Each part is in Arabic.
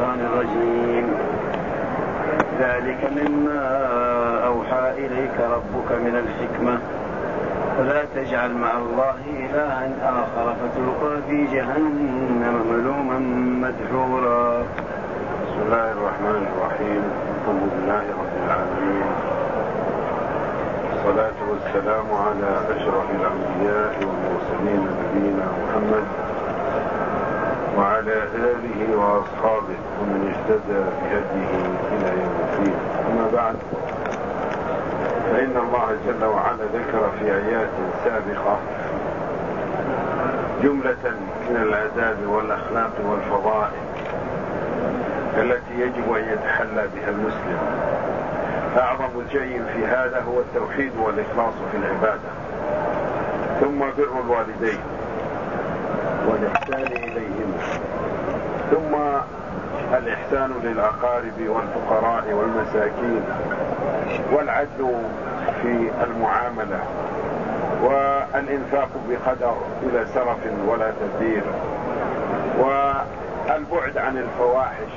الشيطان الرجيم. ذلك مما أوحى إليك ربك من الحكمة فلا تجعل مع الله إلها آخر فتلقى في جهنم ملوما مدحورا. بسم الله الرحمن الرحيم. الحمد لله رب العالمين، والصلاة والسلام على أشرف الأنبياء والمرسلين نبينا محمد وعلى آله وأصحابه ومن اهتدى بهديه إلى يوم الدين. أما بعد، فإن الله جل وعلا ذكر في آيات سابقة جملة من الآداب والأخلاق والفضائل التي يجب أن يتحلى بها المسلم. أعظم شيء في هذا هو التوحيد والإخلاص في العبادة، ثم بر الوالدين والإحسان إليهم، ثم الإحسان للأقارب والفقراء والمساكين، والعدل في المعاملة، والإنفاق بقدر بلا سرف ولا تبذير، والبعد عن الفواحش،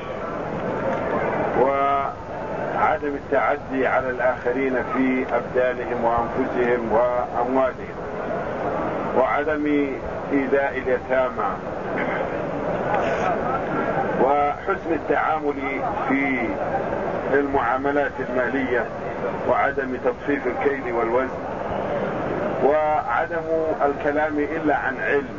وعدم التعدي على الآخرين في أبدانهم وأنفسهم وأموالهم، وعدم إيذاء اليتامى، وحسن التعامل في المعاملات المالية، وعدم تطفيف الكيل والوزن، وعدم الكلام إلا عن علم،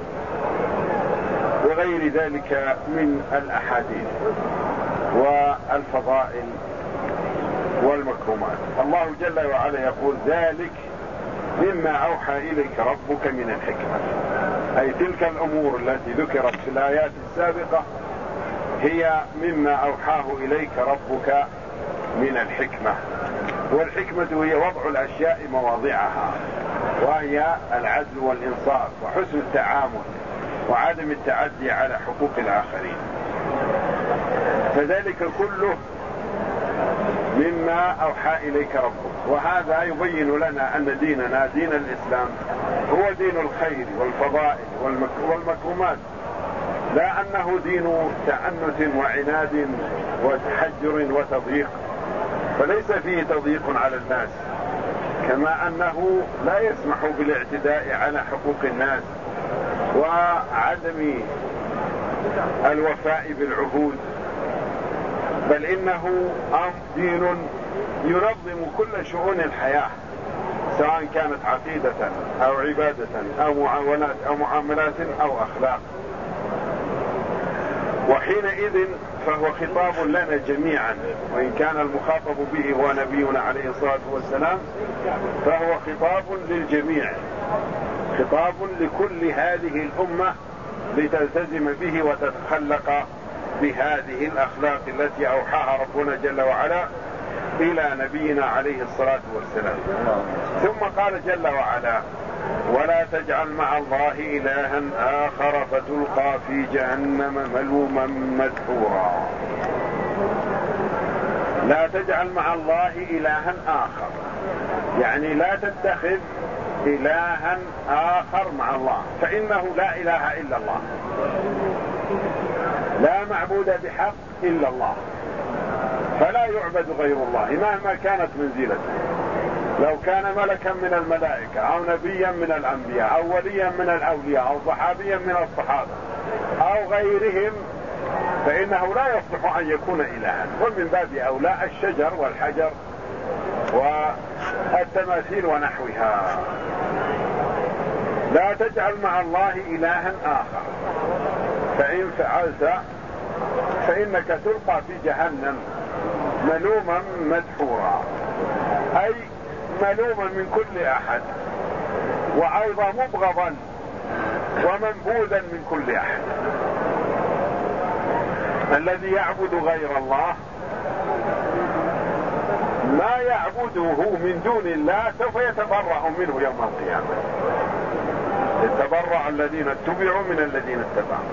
وغير ذلك من الأحاديث والفضائل والمكرمات. الله جل وعلا يقول: ذلك مما أوحى إليك ربك من الحكمة، أي تلك الأمور التي ذكرت في الآيات السابقة هي مما أوحاه إليك ربك من الحكمة. والحكمة هي وضع الأشياء مواضعها، وهي العدل والإنصاف وحسن التعامل وعدم التعدي على حقوق الآخرين. فذلك كله مما أوحى إليك ربك. وهذا يبين لنا أن ديننا دين الإسلام هو دين الخير والفضائل والمكرمات، لا أنه دين تعنت وعناد وتحجر وتضييق، فليس فيه تضييق على الناس، كما أنه لا يسمح بالاعتداء على حقوق الناس وعدم الوفاء بالعهود، بل إنه دين ينظم كل شؤون الحياة، سواء كانت عقيدة أو عبادة أو معاونات أو معاملات أو أخلاق. وحينئذ فهو خطاب لنا جميعا، وإن كان المخاطب به هو نبينا عليه الصلاة والسلام، فهو خطاب للجميع، خطاب لكل هذه الأمة لتلتزم به وتتخلق بهذه الأخلاق التي أوحاها ربنا جل وعلا إلى نبينا عليه الصلاة والسلام. ثم قال جل وعلا: ولا تجعل مع الله إلها آخر فتلقى في جهنم ملوما مدحورا. لا تجعل مع الله إلها آخر، يعني لا تتخذ إلها آخر مع الله، فإنه لا إله إلا الله، لا معبود بحق إلا الله، فلا يعبد غير الله مهما كانت منزلته. لو كان ملكا من الملائكة أو نبيا من الأنبياء أو وليا من الأولياء أو صحابيا من الصحابة أو غيرهم، فإنه لا يصلح أن يكون إلها. ومن باب أولى الشجر والحجر والتماثيل ونحوها. لا تجعل مع الله إلها آخر، فإن فعلت فإنك تلقى في جهنم ملوما مدحورا، أي ملوما من كل أحد، وأيضا مبغضا ومنبوذا من كل أحد. الذي يعبد غير الله ما يعبده من دون الله سوف يتبرأ منه يوم القيامة. يتبرأ الذين اتبعوا من الذين اتبعوا.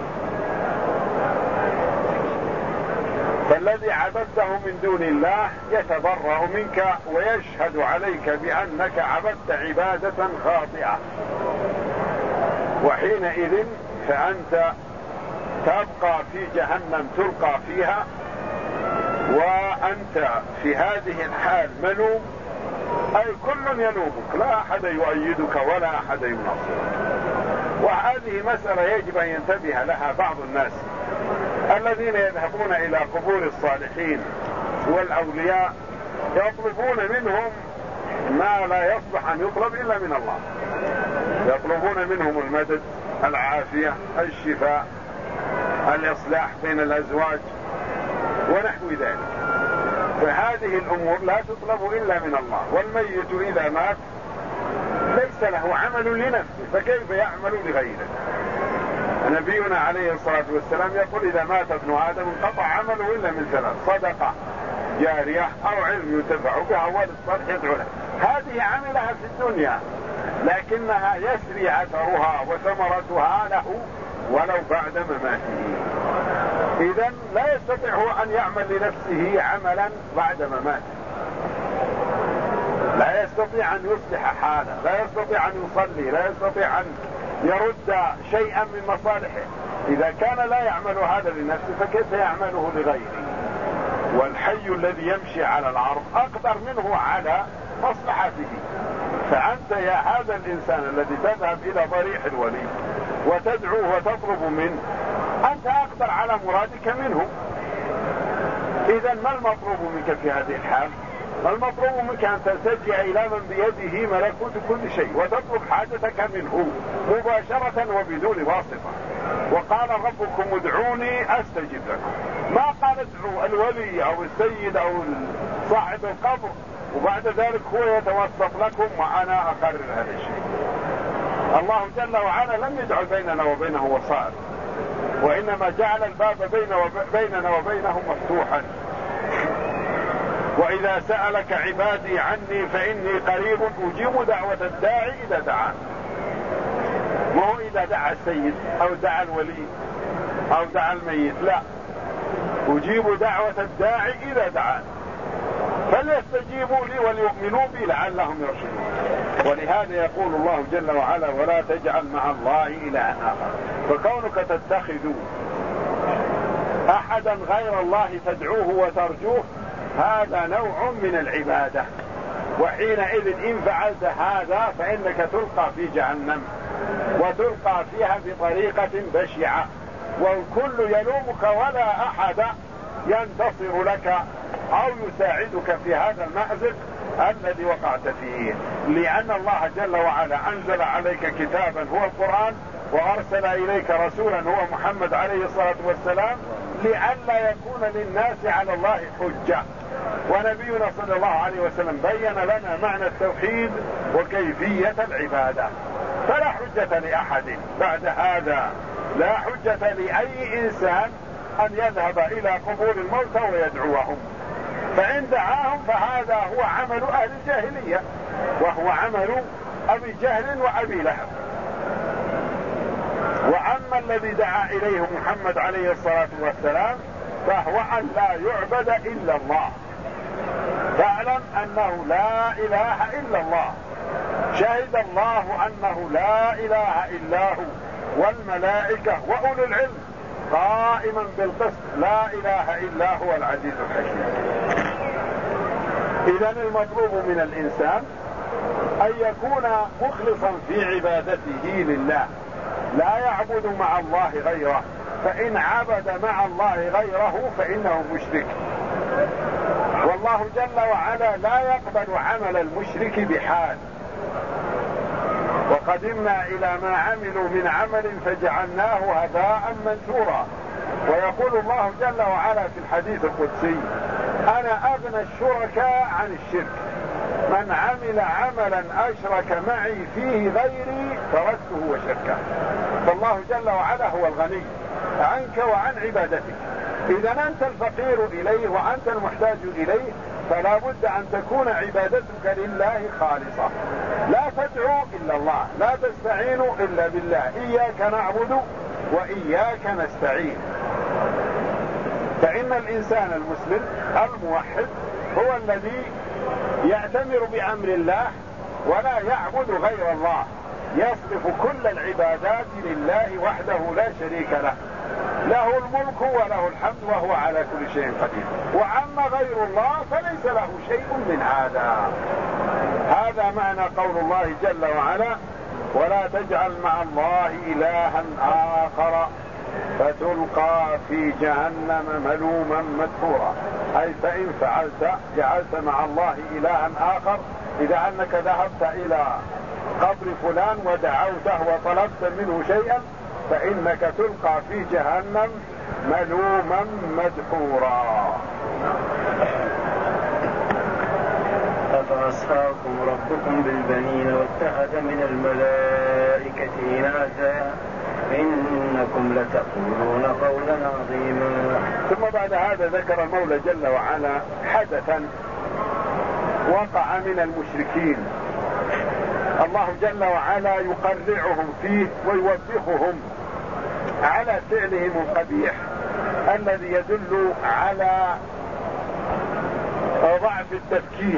فالذي عبدته من دون الله يتبرأ منك ويشهد عليك بأنك عبدت عبادة خاطئة، وحينئذ فأنت تبقى في جهنم تلقى فيها وأنت في هذه الحال ملوم، أي كل يلومك، لا أحد يؤيدك ولا أحد يناصرك. وهذه مسألة يجب أن ينتبه لها بعض الناس الذين يذهبون إلى قبور الصالحين والأولياء، يطلبون منهم ما لا يصلح أن يطلب إلا من الله، يطلبون منهم المدد، العافية، الشفاء، الإصلاح بين الأزواج ونحو ذلك. فهذه الأمور لا تطلب إلا من الله. والميت إذا مات ليس له عمل لنفسه، فكيف يعمل لغيره؟ نبينا عليه الصلاة والسلام يقول إذا مات ابن آدم انقطع عمله إلا من ثلاث: صدقة جارية أو علم ينتفع بها ولد صالح يدعو له. هذه عملها في الدنيا، لكنها يسري أثرها وثمرتها له ولو بعد مماته. إذن لا يستطيع هو أن يعمل لنفسه عملا بعد مماته، لا يستطيع أن يصلح حاله، لا يستطيع أن يصلي، لا يستطيع أن يرد شيئا من مصالحه. إذا كان لا يعمل هذا لنفسه فكيف يعمله لغيره؟ والحي الذي يمشي على الأرض أقدر منه على مصلحته. فأنت يا هذا الإنسان الذي تذهب إلى ضريح الولي وتدعوه وتطلب منه، أنت أقدر على مرادك منه. إذن ما المطلوب منك في هذه الحال؟ المطلوب منك أن تلتجئ إلى من بيده ملكوت كل شيء وتطلب حاجتك منه مباشرة وبدون واسطة. وقال ربكم ادعوني أستجب لكم، ما قال ادعوا الولي أو السيد أو صاحب القبر وبعد ذلك هو يتوسط لكم وأنا أقرر هذا الشيء. الله جل وعلا لم يجعل بيننا وبينه وسائط، وإنما جعل الباب بيننا وبينه مفتوحا. وإذا سألك عبادي عني فإني قريب أجيب دعوة الداعي إذا دعان. ما هو إذا دعا السيد أو دعا الولي أو دعا الميت، لا، أجيب دعوة الداعي إذا دعان. فليستجيبوا لي وليؤمنوا بي لعلهم يرشدون. ولهذا يقول الله جل وعلا ولا تجعل مع الله إلها آخر. فكونك تتخذ أحدا غير الله تدعوه وترجوه هذا نوع من العبادة، وحينئذ إن فعلت هذا فإنك تلقى في جهنم وتلقى فيها بطريقة بشعة، والكل يلومك ولا أحد ينتصر لك أو يساعدك في هذا المأزق الذي وقعت فيه. لأن الله جل وعلا أنزل عليك كتابا هو القرآن وأرسل إليك رسولا هو محمد عليه الصلاة والسلام لئلا يكون للناس على الله حجة. ونبينا صلى الله عليه وسلم بين لنا معنى التوحيد وكيفية العبادة. فلا حجة لأحد بعد هذا، لا حجة لأي إنسان أن يذهب إلى قبور الموتى ويدعوهم. فإن دعاهم فهذا هو عمل أهل الجاهلية، وهو عمل أبي جهل وأبي لهب. وأما الذي دعا إليه محمد عليه الصلاة والسلام فهو أن لا يعبد إلا الله. فاعلم أنه لا إله إلا الله، شهد الله أنه لا إله إلا هو والملائكة وأولو العلم قائما بالقسط لا إله إلا هو العزيز الحكيم. إذن المطلوب من الإنسان أن يكون مخلصا في عبادته لله، لا يعبد مع الله غيره، فإن عبد مع الله غيره فإنه مشرك. والله جل وعلا لا يقبل عمل المشرك بحال. وقدمنا إلى ما عملوا من عمل فجعلناه هباء منثورا. ويقول الله جل وعلا في الحديث القدسي أنا أغنى الشركاء عن الشرك، من عمل عملا أشرك معي فيه غيري تركته وشركه. فالله جل وعلا هو الغني عنك وعن عبادتك. إذا أنت الفقير إليه وأنت المحتاج إليه فلا بد أن تكون عبادتك لله خالصة، لا تدعو إلا الله، لا تستعين إلا بالله، إياك نعبد وإياك نستعين. فإن الإنسان المسلم الموحد هو الذي يأتمر بأمر الله ولا يعبد غير الله، يصرف كل العبادات لله وحده لا شريك له. له الملك وله الحمد وهو على كل شيء قدير. وعما غير الله فليس له شيء من هذا. هذا معنى قول الله جل وعلا: ولا تجعل مع الله إلها آخر فتلقى في جهنم ملوما مدحورا. أي فإن فعلت جعلت مع الله إلها آخر، إذا أنك ذهبت إلى قبر فلان ودعوته وطلبت منه شيئا فإنك تلقى في جهنم ملوما مدحورا. أفأصفاكم ربكم بالبنين واتخذ من الملائكة إناثا إنكم لتقولون قولا عظيما. ثم بعد هذا ذكر المولى جل وعلا حدثا وقع من المشركين، الله جل وعلا يقرعهم فيه ويوبخهم على فعلهم القبيح الذي يدل على ضعف التفكير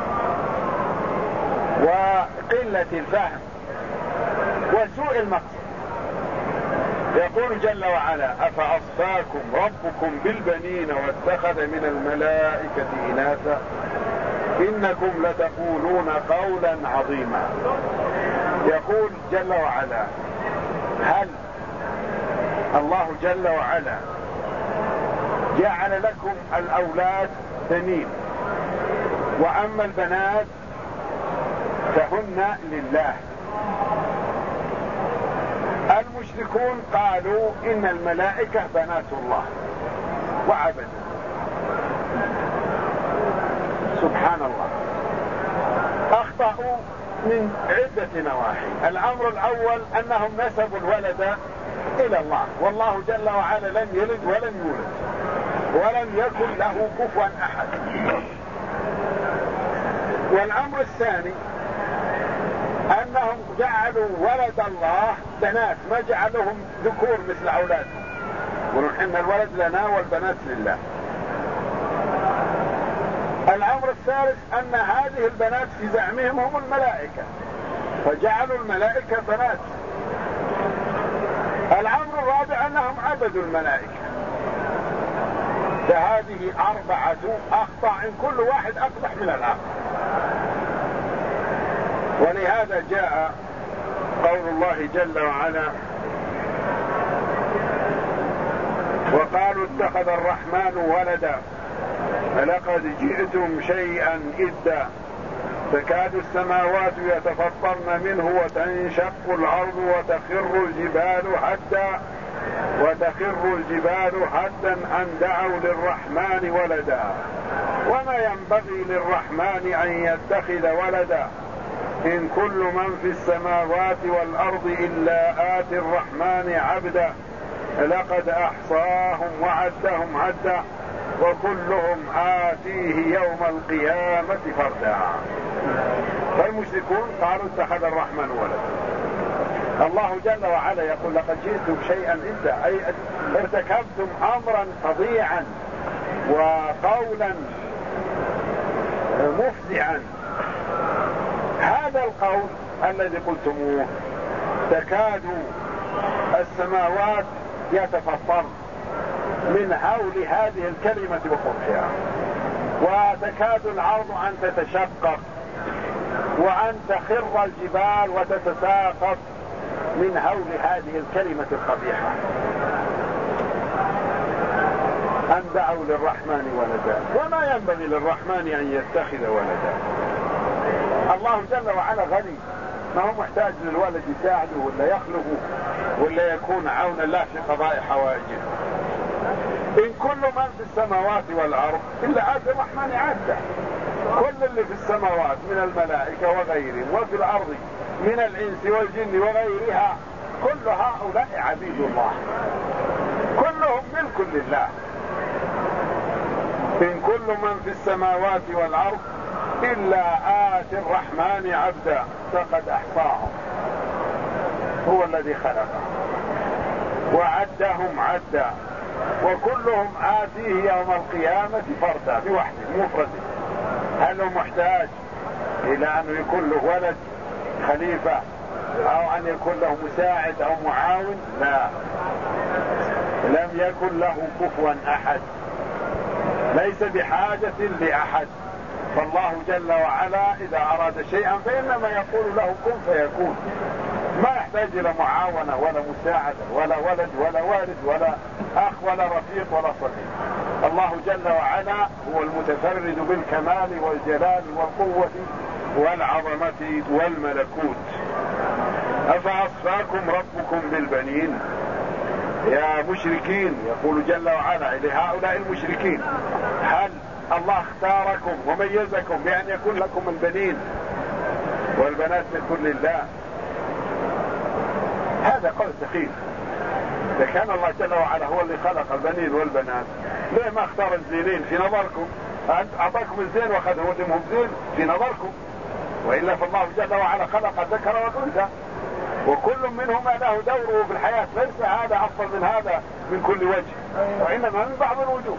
وقلة الفهم وسوء المقصد. يقول جل وعلا: أفأصفاكم ربكم بالبنين واتخذ من الملائكة إناثا إنكم لتقولون قولا عظيما. يقول جل وعلا: هل الله جل وعلا جعل لكم الأولاد بنين وأما البنات فهن لله؟ المشركون قالوا إن الملائكة بنات الله وعبدوا. سبحان الله، أخطأوا من عدة نواحي. الأمر الأول أنهم نسبوا الولد إلى الله، والله جل وعلا لم يلد ولم يولد ولم يكن له كفوا أحد. والأمر الثاني أنهم جعلوا ولد الله بنات، ما جعلهم ذكور مثل أولادهم، ونحن الولد لنا والبنات لله. الأمر الثالث أن هذه البنات في زعمهم هم الملائكة، فجعلوا الملائكة بنات. الأمر الرابع أنهم عبدوا الملائكة. فهذه أربعة أخطاء كل واحد أقبح من الآخر. ولهذا جاء قول الله جل وعلا: وقالوا اتخذ الرحمن ولدا لقد جئتم شيئا إدا تكاد السماوات يتفطرن منه وتنشق الأرض وتخر الجبال حدا أن دعوا للرحمن ولدا وما ينبغي للرحمن أن يتخذ ولدا إن كل من في السماوات والأرض إلا آتي الرحمن عبدا لقد أحصاهم وعدهم عدا وكلهم آتيه يوم القيامة فردا. فالمشركون قالوا اتخذ الرحمن ولدا. الله جل وعلا يقول: لقد جئتم شيئا إدا، أي ارتكبتم أمرا فظيعا وقولا مفزعا. هذا القول الذي قلتموه تكاد السماوات يتفطرن من هول هذه الكلمة وقبحها، وتكاد الأرض أن تتشقق وأن تخر الجبال وتتساقط من هول هذه الكلمة القبيحة أن دعوا للرحمن ولدا وما ينبغي للرحمن أن يتخذ ولدا. الله جل وعلا غني، ما هو محتاج للولد يساعده ولا يخلقه ولا يكون عونا له في قضاء حوائجه. إن كل من في السماوات والأرض إلا آتي الرحمن عبدا. كل اللي في السماوات من الملائكة وغيرهم وفي الأرض من الإنس والجن وغيرها كل هؤلاء عبيد الله، كلهم ملك لله. إن كل من في السماوات والأرض إلا آتي الرحمن عبدا فقد أحصاهم، هو الذي خلقهم وعدهم عدا وكلهم آتيه يوم القيامة فردا بوحده مفرده. هل هو محتاج إلى أن يكون له ولد خليفة أو أن يكون له مساعد أو معاون؟ لا، لم يكن له كفوا أحد، ليس بحاجة لأحد. فالله جل وعلا إذا أراد شيئا فإنما يقول له كن فيكون، ما يحتاج إلى معاونة ولا مساعدة ولا ولد ولا والد ولا أخ ولا رفيق ولا صديق. الله جل وعلا هو المتفرد بالكمال والجلال والقوة والعظمة والملكوت. أفأصفاكم ربكم بالبنين يا مشركين، يقول جل وعلا لهؤلاء المشركين: هل الله اختاركم وميزكم بأن يكون لكم البنين والبنات تكون لله؟ هذا قول سخيف. إذا كان الله جل وعلا هو اللي خلق البنين والبنات، ليه ما اختار الزينين في نظركم؟ أعطاكم الزين وأخذ هو دمهم زين في نظركم، وإلا فالله جل وعلا خلق الذكر والأنثى وكل منهما له دوره في الحياة، ليس هذا أفضل من هذا من كل وجه، وإنما من بعض الوجوه.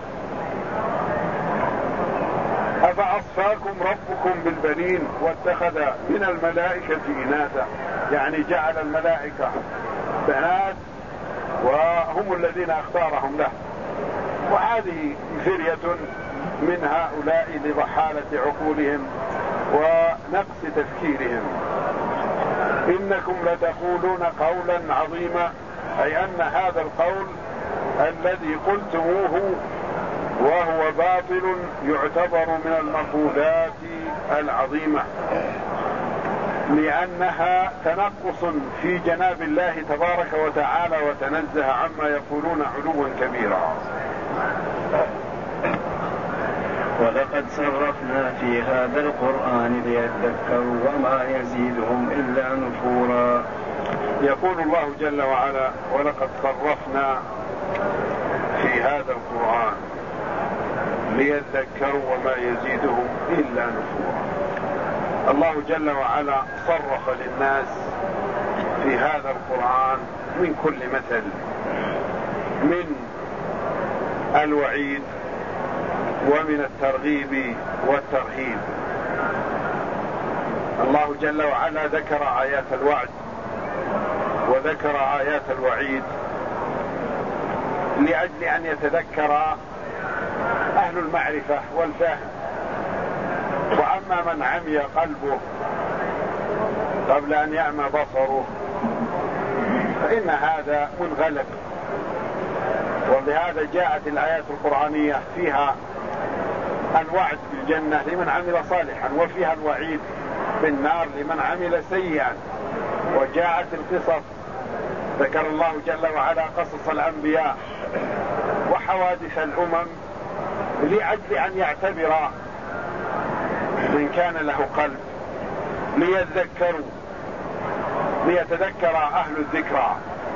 أفأصفاكم ربكم بالبنين واتخذ من الملائكة إناثا، يعني جعل الملائكة بنات وهم الذين اختارهم له. وهذه فرية من هؤلاء لضحالة عقولهم ونقص تفكيرهم. إنكم لتقولون قولا عظيما، أي أن هذا القول الذي قلتموه وهو باطل يعتبر من المقولات العظيمة، لأنها تنقص في جناب الله تبارك وتعالى وتنزه عما يقولون علوا كبيرا. ولقد صرفنا في هذا القرآن ليذكروا وما يزيدهم إلا نفورا. يقول الله جل وعلا: ولقد صرفنا في هذا القرآن ليذكروا وما يزيدهم إلا نفورا. الله جل وعلا صرف للناس في هذا القرآن من كل مثل، من الوعيد ومن الترغيب والترهيب. الله جل وعلا ذكر آيات الوعد وذكر آيات الوعيد لأجل أن يتذكر أهل المعرفة والفهم. وأما من عمي قلبه قبل أن يعمى بصره فإن هذا منغلق. ولهذا جاءت الآيات القرآنية فيها الوعد بالجنة لمن عمل صالحا، وفيها الوعيد بالنار لمن عمل سيئا. وجاءت القصص، ذكر الله جل وعلا قصص الأنبياء وحوادث الأمم لأجل أن يعتبر من كان له قلب، ليذكروا، ليتذكر أهل الذكرى.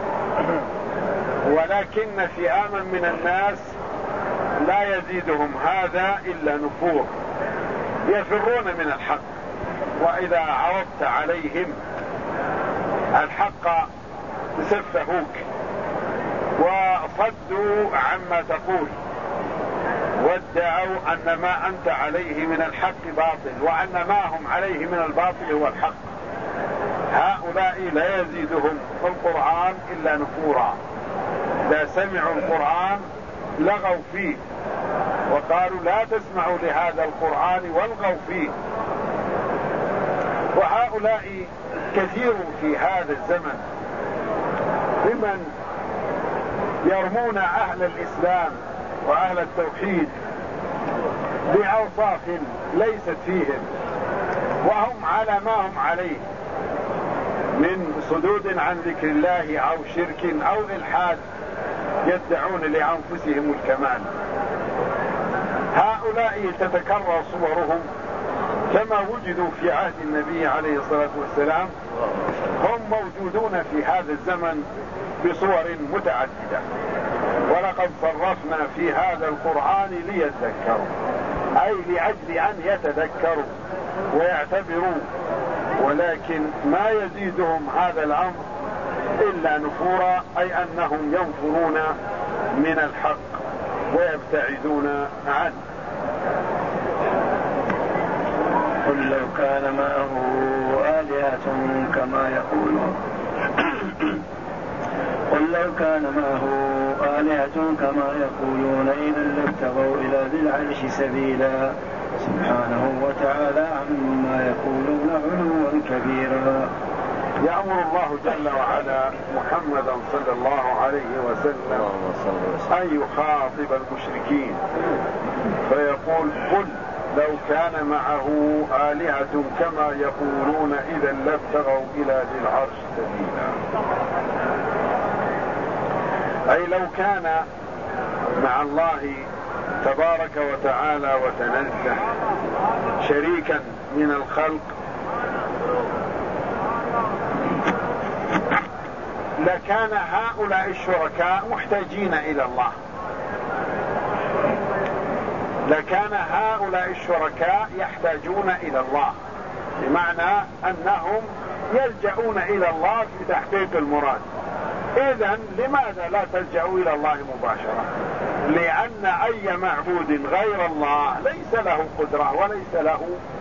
ولكن فئاما من الناس لا يزيدهم هذا إلا نفور، يفرون من الحق، وإذا عرضت عليهم الحق سفهوك وصدوا عما تقول، وادعوا أن ما أنت عليه من الحق باطل، وأن ما هم عليه من الباطل هو الحق. هؤلاء لا يزيدهم القرآن إلا نفورا. إذا سمعوا القرآن لغوا فيه وقالوا لا تسمعوا لهذا القرآن والغوا فيه. وهؤلاء كثير في هذا الزمن ممن يرمون أهل الإسلام وأهل التوحيد بأوصاف ليست فيهم، وهم على ما هم عليه من صدود عن ذكر الله أو شرك أو إلحاد، يدعون لأنفسهم الكمال. هؤلاء تتكرر صورهم كما وجدوا في عهد النبي عليه الصلاة والسلام، هم موجودون في هذا الزمن بصور متعددة. ولقد صرفنا في هذا القرآن ليذكروا، أي لأجل أن يتذكروا ويعتبروا، ولكن ما يزيدهم هذا الأمر إلا نفورا، أي أنهم ينفرون من الحق ويبتعدون عنه. قل لو كان معه آلهة كما يقولون قل لو كان معه آلهة كما يقولون إذا لابتغوا إلى ذي العرش سبيلا سبحانه وتعالى عما يقولون علوا كبيرا. يأمر الله جل وعلا محمدا صلى الله عليه وسلم أن يخاطب المشركين فيقول قل لو كان معه آلهة كما يقولون إذا لابتغوا إلى ذي العرش سبيلا. أي لو كان مع الله تبارك وتعالى وتنزه شريكا من الخلق لكان هؤلاء الشركاء محتاجين إلى الله، لكان هؤلاء الشركاء يحتاجون إلى الله، بمعنى أنهم يلجؤون إلى الله في تحقيق المراد. إذن لماذا لا تلجأوا إلى الله مباشرة؟ لأن أي معبود غير الله ليس له قدرة وليس له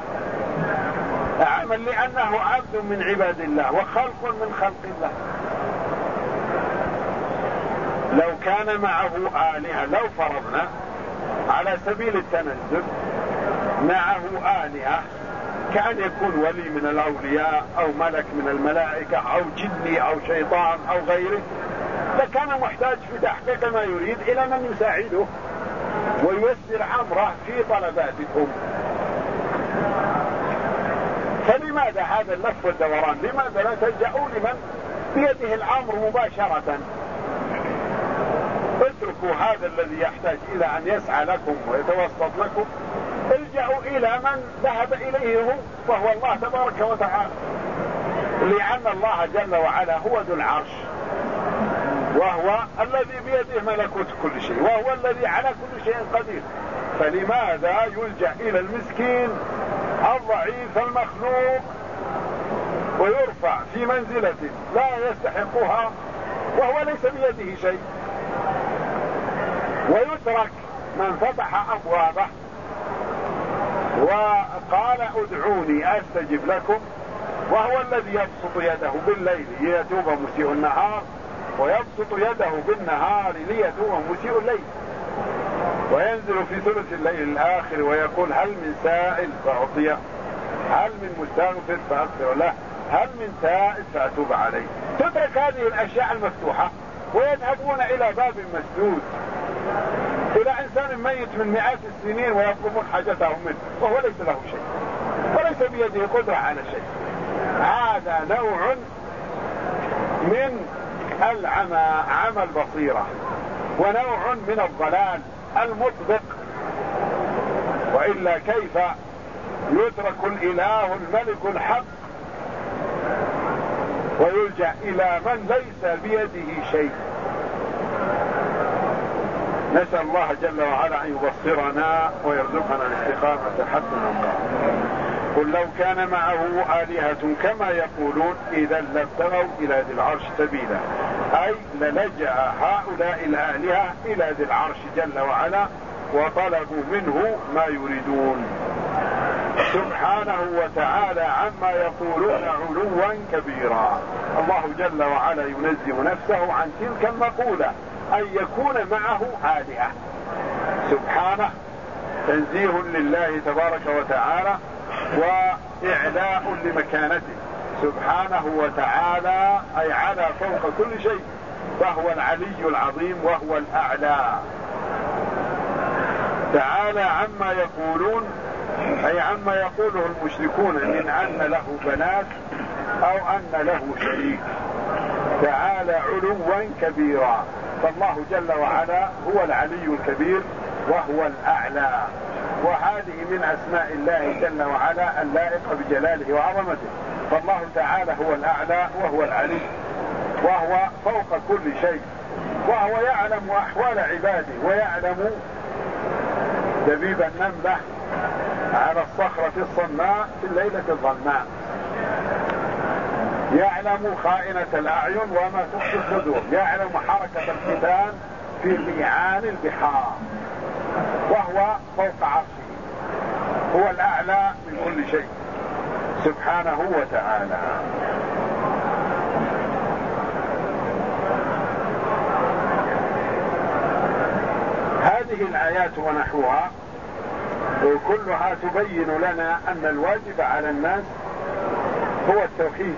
عمل، لأنه عبد من عباد الله وخلق من خلق الله. لو كان معه آلهة، لو فرضنا على سبيل التنزل معه آلهة كأن يكون ولي من الأولياء أو ملك من الملائكة أو جني أو شيطان أو غيره، لكان محتاج في تحقيق ما يريد إلى من يساعده وييسر أمره في طلباتهم. فلماذا هذا اللف والدوران؟ لماذا لا تلجأوا لمن بيده الأمر مباشرة؟ اتركوا هذا الذي يحتاج إلى أن يسعى لكم ويتوسط لكم، الجأوا إلى من ذهب إليه هو وهو الله تبارك وتعالى، لأن الله جل وعلا هو ذو العرش وهو الذي بيده ملكوت كل شيء وهو الذي على كل شيء قدير. فلماذا يلجأ إلى المسكين الضعيف المخلوق ويرفع في منزلة لا يستحقها وهو ليس بيده شيء، ويترك من فتح أبوابه وقال ادعوني أستجب لكم، وهو الذي يبسط يده بالليل ليتوب مسيء النهار ويبسط يده بالنهار ليتوب مسيء الليل، وينزل في ثلث الليل الآخر ويقول هل من سائل فأعطيه، هل من مستغفر فأغفر له، هل من تائب فأتوب عليه. تترك هذه الأشياء المفتوحة ويذهبون إلى باب مسدود، إلى إنسان ميت من مئات السنين ويطلبون حاجتهم منه وهو ليس له شيء وليس بيده قدرة على شيء. هذا نوع من العمى، عمى البصيرة، ونوع من الضلال المطبق. وإلا كيف يترك الإله الملك الحق ويلجأ إلى من ليس بيده شيء؟ نسأل الله جل وعلا أن يبصرنا ويرزقنا الاستقامة حتى نلقاه. قل لو كان معه آلهة كما يقولون إذا لابتغوا إلى ذي العرش سبيلا، أي للجأ هؤلاء الآلهة إلى ذي العرش جل وعلا وطلبوا منه ما يريدون سبحانه وتعالى عما يقولون علوا كبيرا. الله جل وعلا ينزه نفسه عن تلك المقولة أن يكون معه آلهة، سبحانه، تنزيه لله تبارك وتعالى وإعلاء لمكانته سبحانه وتعالى، أي على فوق كل شيء، فهو العلي العظيم وهو الأعلى. تعالى عما يقولون، أي عما يقوله المشركون من أن له بنات أو أن له شريك، تعالى علوا كبيرا. فالله جل وعلا هو العلي الكبير وهو الأعلى، وهذه من أسماء الله جل وعلا اللائقة بجلاله وعظمته. فالله تعالى هو الأعلى وهو العلي وهو فوق كل شيء، وهو يعلم أحوال عباده ويعلم دبيب النملة على الصخرة الصماء في الليلة الظلماء، يعلم خائنة الأعين وما تخفي الصدور، يعلم حركة الحيتان في ليعان البحار، وهو فوق عرشه، هو الأعلى من كل شيء سبحانه وتعالى. هذه الآيات ونحوها كلها تبين لنا أن الواجب على الناس هو التوحيد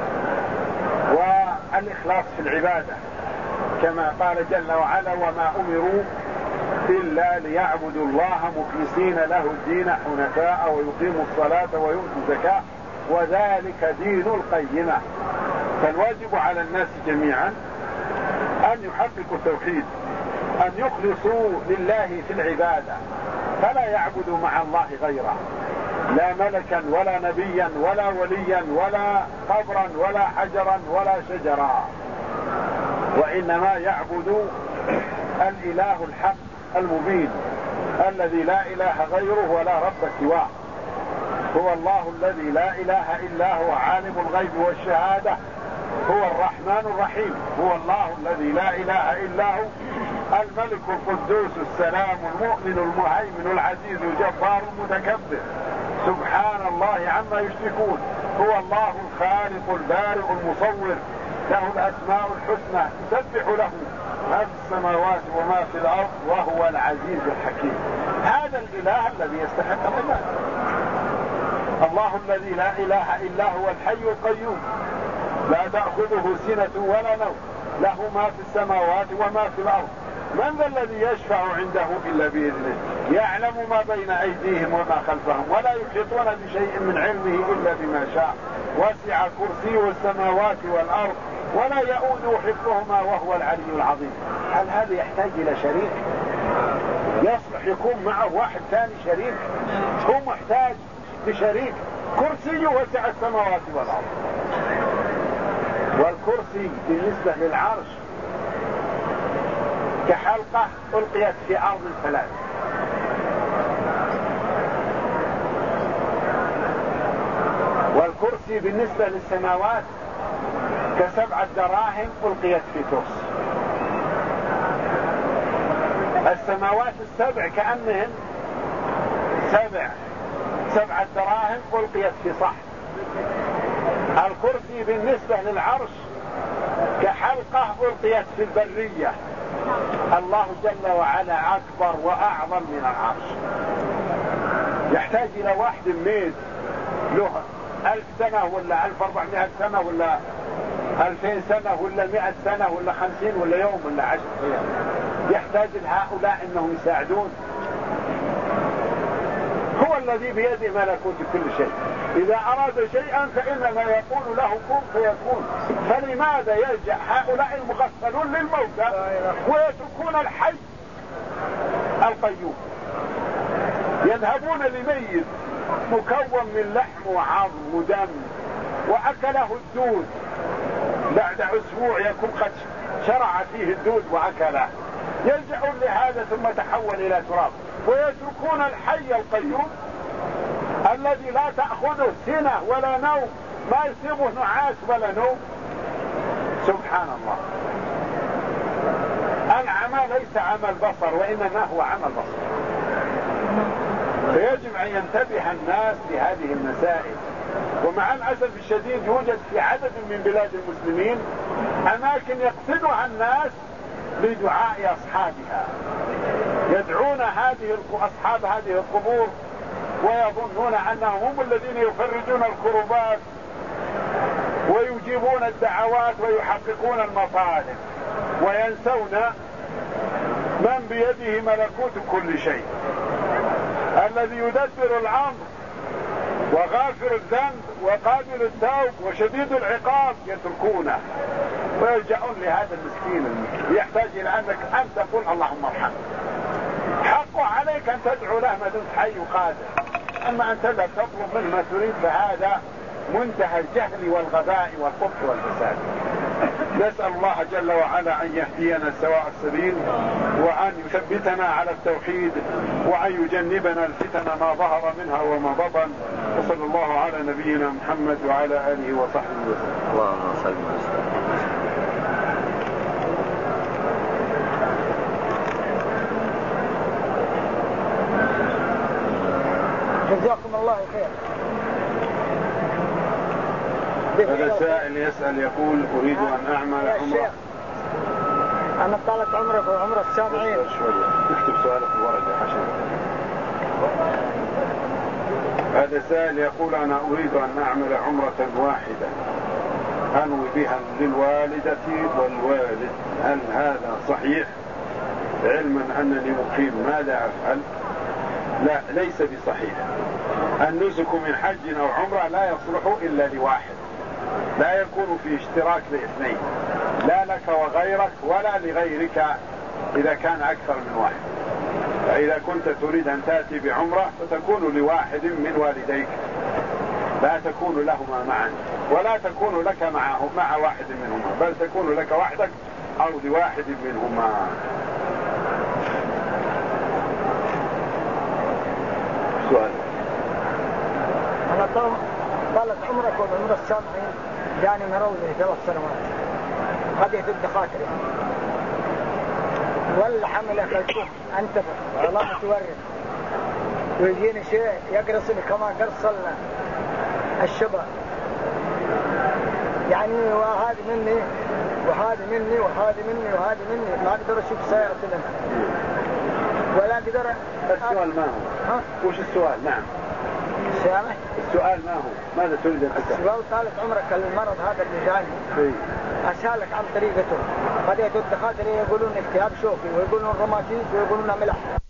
والإخلاص في العبادة، كما قال جل وعلا: وما أمروا إلا ليعبدوا الله مخلصين له الدين حنفاء ويقيموا الصلاة ويؤتوا الزكاة وذلك دين القيمة. فالواجب على الناس جميعا أن يحققوا التوحيد، أن يخلصوا لله في العبادة، فلا يعبدوا مع الله غيره، لا ملكا ولا نبيا ولا وليا ولا قبرا ولا حجرا ولا شجرا، وإنما يعبد الإله الحق المبين الذي لا إله غيره ولا رب سواه. هو الله الذي لا إله إلا هو عالم الغيب والشهادة، هو الرحمن الرحيم، هو الله الذي لا إله إلا هو الملك القدوس السلام المؤمن المهيمن العزيز الجبار المتكبر، سبحان الله عما يشركون. هو الله الخالق البارئ المصور، له الأسماء الحسنى، تسبح له ما في السماوات وما في الأرض وهو العزيز الحكيم. هذا الإله الذي يستحق العبادة، الله الذي لا إله إلا هو الحي القيوم لا تأخذه سنة ولا نوم، له ما في السماوات وما في الأرض. من ذا الذي يشفع عنده إلا بإذنه، يعلم ما بين أيديهم وما خلفهم ولا يحيطون بشيء من علمه إلا بما شاء، وسع كرسيه السماوات والأرض ولا يؤوده حفظهما وهو العلي العظيم. هل هذا يحتاج إلى شريك؟ يصلح يكون معه واحد ثاني شريك؟ هو محتاج لشريك. كرسيه وسع السماوات والأرض، والكرسي بالنسبة للعرش كحلقة ألقيت في أرض ثلاث، والكرسي بالنسبة للسماوات كسبعة دراهم ألقيت في ترس. السماوات السبع كأنهن سبعة دراهم ألقيت في صحن. الكرسي بالنسبة للعرش كحلقة ألقيت في البرية. الله جل وعلا أكبر وأعظم من العرش، يحتاج إلى واحد ميت له 1000 سنة ولا 1400 سنة ولا 2000 سنة ولا 100 سنة ولا 50 ولا يوم ولا 10 أيام، يحتاج لهؤلاء أنهم يساعدون. هو الذي بيده ملكوت كل شيء، إذا أراد شيئا فإنما يقول له كن فيكون. فلماذا يلجأ هؤلاء المغفلون للموتى ويتركون الحي القيوم؟ يذهبون لميت مكون من لحم وعظم ودم وأكله الدود، بعد أسبوع يكون قد شرع فيه الدود وأكله، يلجأون لهذا ثم تحول إلى تراب، ويتركون الحي القيوم الذي لا تأخذه سنة ولا نوم، ما يصيبه نعاس ولا نوم. سبحان الله. العمى ليس عمى البصر وإنما هو عمى البصر. فيجب أن ينتبه الناس لهذه المسائل. ومع الأسف الشديد يوجد في عدد من بلاد المسلمين أماكن يقصدها الناس بدعاء أصحابها، يدعون أصحاب هذه القبور ويظنون أنهم هم الذين يفرجون الكربات ويجيبون الدعوات ويحققون المطالب، وينسون من بيده ملكوت كل شيء، الذي يدبر الأمر وغافر الذنب وقابل التوب وشديد العقاب، يتركونه ويلجأون لهذا المسكين. يحتاج إلى أنك أن تقول اللهم ارحمه، حقه عليك أن تدعو له ما دمت حي وقادر، أما أنت لا تطلب منه ما تريد، فهذا منتهى الجهل والغباء والقبح والفساد. نسأل الله جل وعلا أن يهدينا سواء السبيل، وأن يثبتنا على التوحيد، وأن يجنبنا الفتن ما ظهر منها وما بطن. وصلى الله على نبينا محمد وعلى آله وصحبه وسلم. اللهم صل وسلم. جزاكم الله خير. هذا سائل يسأل يقول: أريد أن أعمل عمرة أنا طالت عمرك وعمر السامعين. اكتب سؤالك في الورقة عشان هذا سائل يقول أنا أريد أن أعمل عمرة واحدة أنوي بها للوالدة والوالد، هل هذا صحيح؟ علما أنني مقيم ماذا أفعل؟ لا، ليس بصحيح. النسك من حج أو عمرة لا يصلح إلا لواحد، لا يكون في اشتراك لاثنين، لا لك وغيرك ولا لغيرك إذا كان أكثر من واحد. فإذا كنت تريد أن تأتي بعمرة فتكون لواحد من والديك، لا تكون لهما معا، ولا تكون لك مع واحد منهما، بل تكون لك وحدك أو لواحد منهما. سؤال. أنا طالت عمرك وعمر السامعين جاني مروزني 3 سنوات، هذه الدخاتر ولا حملك الكوف أنت الله متورد، ويجيني شيء يقرصني كما قرص الشبه، يعني وهذه مني وهذه مني وهذه مني وهذه مني، ما أقدر أشوف سيارة لنا ولا أقدر. السؤال ما هو؟ وش السؤال؟ نعم السؤال ما هو؟ ماذا تريد أن تسأل؟ السؤال طالت عمرك المرض هذا اللي جاني أسألك عن طريقته. قد يدخل يقولون التهاب شوكي ويقولون روماتيز ويقولون ملح.